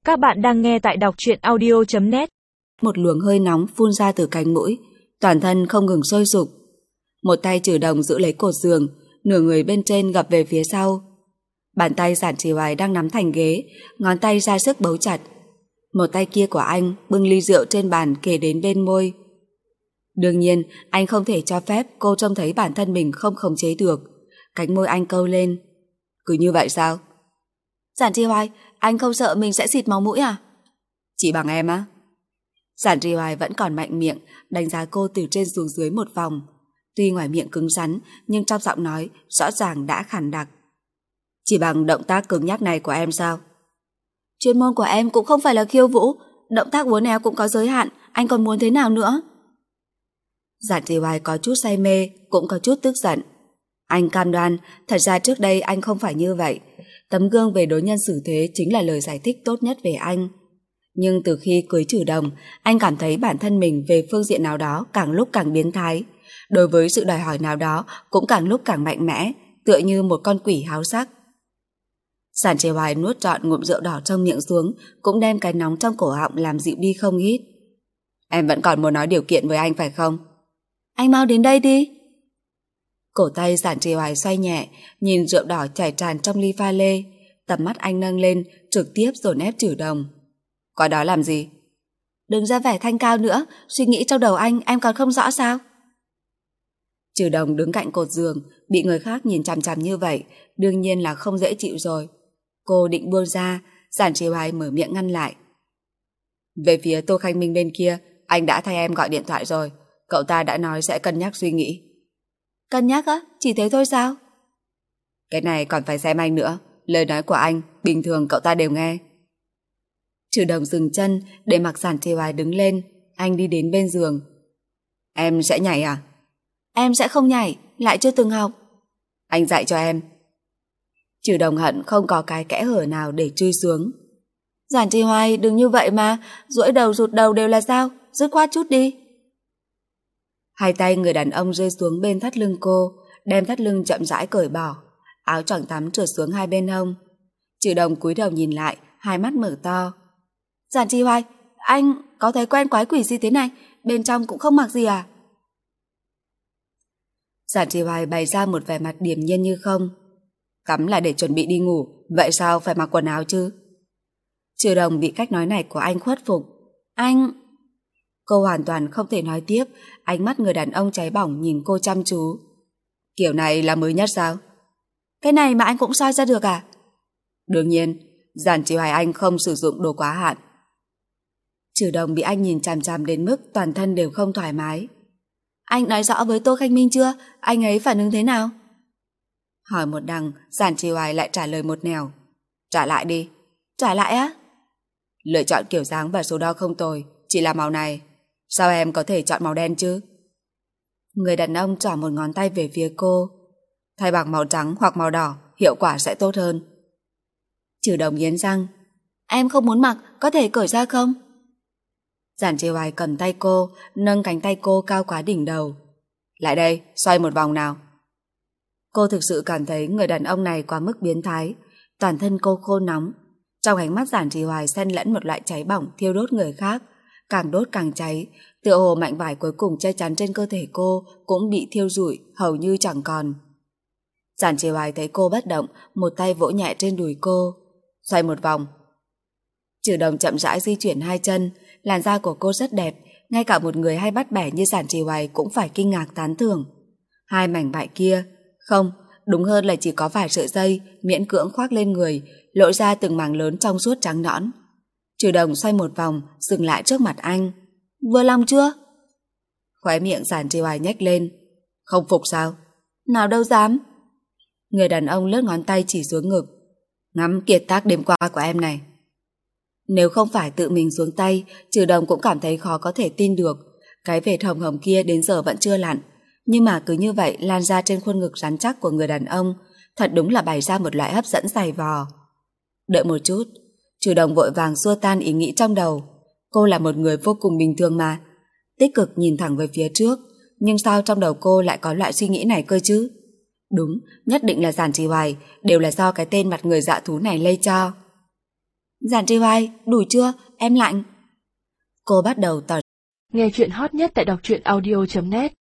Các bạn đang nghe tại đọc truyện audio.net. Một luồng hơi nóng phun ra từ cánh mũi, toàn thân không ngừng sôi sục. Một tay Trừ Đồng giữ lấy cột giường, nửa người bên trên gập về phía sau. Bàn tay Giản Trì Hoài đang nắm thành ghế, ngón tay ra sức bấu chặt. Một tay kia của anh bưng ly rượu trên bàn kề đến bên môi. Đương nhiên, anh không thể cho phép cô trông thấy bản thân mình không khống chế được. Cánh môi anh câu lên. Cứ như vậy sao? Giản Trì Hoài, anh không sợ mình sẽ xịt máu mũi à? Chỉ bằng em á? Giản Trì Hoài vẫn còn mạnh miệng, đánh giá cô từ trên xuống dưới một vòng. Tuy ngoài miệng cứng rắn, nhưng trong giọng nói rõ ràng đã khàn đặc. Chỉ bằng động tác cứng nhắc này của em sao? Chuyên môn của em cũng không phải là khiêu vũ, động tác uốn éo cũng có giới hạn, anh còn muốn thế nào nữa? Giản Trì Hoài có chút say mê, cũng có chút tức giận. Anh cam đoan, thật ra trước đây anh không phải như vậy. Tấm gương về đối nhân xử thế chính là lời giải thích tốt nhất về anh. Nhưng từ khi cưới Trừ Đồng, anh cảm thấy bản thân mình về phương diện nào đó càng lúc càng biến thái. Đối với sự đòi hỏi nào đó cũng càng lúc càng mạnh mẽ, tựa như một con quỷ háo sắc. Giản Trì Hoài nuốt trọn ngụm rượu đỏ trong miệng xuống, cũng đem cái nóng trong cổ họng làm dịu đi không ít. Em vẫn còn muốn nói điều kiện với anh phải không? Anh mau đến đây đi. Cổ tay Giản Trì Hoài xoay nhẹ, nhìn rượu đỏ chảy tràn trong ly pha lê. Tầm mắt anh nâng lên, trực tiếp dồn ép Trừ Đồng. Qua đó làm gì? Đừng ra vẻ thanh cao nữa, suy nghĩ trong đầu anh em còn không rõ sao? Trừ Đồng đứng cạnh cột giường, bị người khác nhìn chằm chằm như vậy, đương nhiên là không dễ chịu rồi. Cô định buông ra, Giản Trì Hoài mở miệng ngăn lại. Về phía Tô Khanh Minh bên kia, anh đã thay em gọi điện thoại rồi. Cậu ta đã nói sẽ cân nhắc suy nghĩ. Cân nhắc á? Chỉ thế thôi sao? Cái này còn phải xem anh nữa. Lời nói của anh, bình thường cậu ta đều nghe. Trừ Đồng dừng chân để mặc Giản Trì Hoài đứng lên. Anh đi đến bên giường. Em sẽ nhảy à? Em sẽ không nhảy, lại chưa từng học. Anh dạy cho em. Trừ Đồng hận không có cái kẽ hở nào để chui xuống. Giản Trì Hoài, đừng như vậy mà, duỗi đầu rụt đầu đều là sao? Dứt khoát chút đi. Hai tay người đàn ông rơi xuống bên thắt lưng cô, đem thắt lưng chậm rãi cởi bỏ. Áo choàng tắm trượt xuống hai bên hông. Trừ Đồng cúi đầu nhìn lại, hai mắt mở to. Giản Trì Hoài, anh có thói quen quái quỷ gì thế này? Bên trong cũng không mặc gì à? Giản Trì Hoài bày ra một vẻ mặt điềm nhiên như không. Cắm là để chuẩn bị đi ngủ, vậy sao phải mặc quần áo chứ? Trừ Đồng bị cách nói này của anh khuất phục. Anh... Cô hoàn toàn không thể nói tiếp, ánh mắt người đàn ông cháy bỏng nhìn cô chăm chú. Kiểu này là mới nhất sao? Cái này mà anh cũng soi ra được à? Đương nhiên, Giản Trì Hoài anh không sử dụng đồ quá hạn. Trừ Đồng bị anh nhìn chằm chằm đến mức toàn thân đều không thoải mái. Anh nói rõ với Tô Khanh Minh chưa? Anh ấy phản ứng thế nào? Hỏi một đằng, Giản Trì Hoài lại trả lời một nẻo. Trả lại đi. Trả lại á? Lựa chọn kiểu dáng và số đo không tồi, chỉ là màu này. Sao em có thể chọn màu đen chứ? Người đàn ông trỏ một ngón tay về phía cô. Thay bằng màu trắng hoặc màu đỏ, hiệu quả sẽ tốt hơn. Trừ Đồng nghiến răng. Em không muốn mặc, có thể cởi ra không? Giản Trì Hoài cầm tay cô, nâng cánh tay cô cao quá đỉnh đầu. Lại đây, xoay một vòng nào. Cô thực sự cảm thấy người đàn ông này quá mức biến thái. Toàn thân cô khô nóng. Trong ánh mắt Giản Trì Hoài xen lẫn một loại cháy bỏng thiêu đốt người khác. Càng đốt càng cháy, tựa hồ mảnh vải cuối cùng che chắn trên cơ thể cô cũng bị thiêu rụi, hầu như chẳng còn. Giản Trì Hoài thấy cô bất động, một tay vỗ nhẹ trên đùi cô. Xoay một vòng. Trừ Đồng chậm rãi di chuyển hai chân, làn da của cô rất đẹp, ngay cả một người hay bắt bẻ như Giản Trì Hoài cũng phải kinh ngạc tán thưởng. Hai mảnh vải kia, không, đúng hơn là chỉ có vài sợi dây miễn cưỡng khoác lên người, lộ ra từng mảng lớn trong suốt trắng nõn. Trừ Đồng xoay một vòng, dừng lại trước mặt anh. Vừa lòng chưa? Khóe miệng Giản Trì Hoài nhếch lên. Không phục sao? Nào đâu dám. Người đàn ông lướt ngón tay chỉ xuống ngực. Ngắm kiệt tác đêm qua của em này. Nếu không phải tự mình xuống tay, Trừ Đồng cũng cảm thấy khó có thể tin được. Cái vệt hồng hồng kia đến giờ vẫn chưa lặn, nhưng mà cứ như vậy lan ra trên khuôn ngực rắn chắc của người đàn ông, thật đúng là bày ra một loại hấp dẫn dày vò. Đợi một chút. Trừ Đồng vội vàng xua tan ý nghĩ trong đầu. Cô là một người vô cùng bình thường mà. Tích cực nhìn thẳng về phía trước, nhưng sao trong đầu cô lại có loại suy nghĩ này cơ chứ? Đúng, nhất định là Giản Trì Hoài, đều là do cái tên mặt người dạ thú này lây cho. Giản Trì Hoài, đủ chưa? Em lạnh. Cô bắt đầu tỏ. Nghe chuyện hot nhất tại đọc truyện audio.net